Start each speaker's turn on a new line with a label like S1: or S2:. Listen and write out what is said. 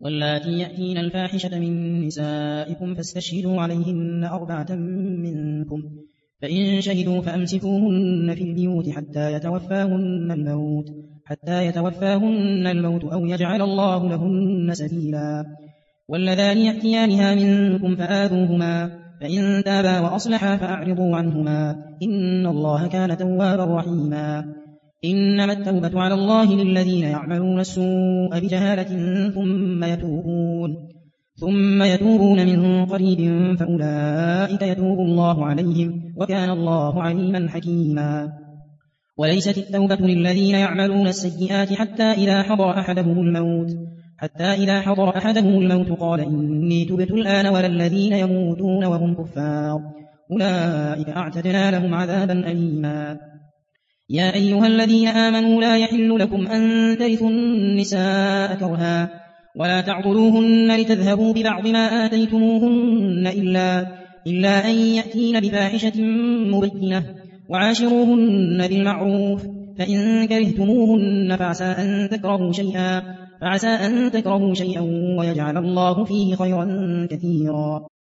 S1: واللاتي يأتين الفاحشة من نسائكم فاستشهدوا عليهن 4 منكم، فإن شهدوا فأمسكوهن في البيوت حتى يتوفاهن الموت أو يجعل الله لهن سبيلا. واللذان يأتيانها منكم فآذوهما، فإن تابا وأصلحا فأعرضوا عنهما، إن الله كان توابا رحيما. إنما التوبة على الله للذين يعملون السوء بجهالة ثم يتوبون من قريب فأولئك يتوب الله عليهم، وكان الله عليما حكيما. وليست التوبة للذين يعملون السيئات حتى إذا حضر أحدهم الموت قال إني تبت الآن، ولا الذين يموتون وهم كفار أولئك أعتدنا لهم عذابا أليما. يا أيها الذين آمنوا لا يحل لكم أن ترثوا النساء كرها ولا تعضلوهن لتذهبوا ببعض ما آتيتموهن إلا أن يأتين بفاحشة مبينة، وعاشروهن بالمعروف، فإن كرهتموهن فعسى أن تكرهوا شيئا ويجعل الله فيه خيرا كثيرا.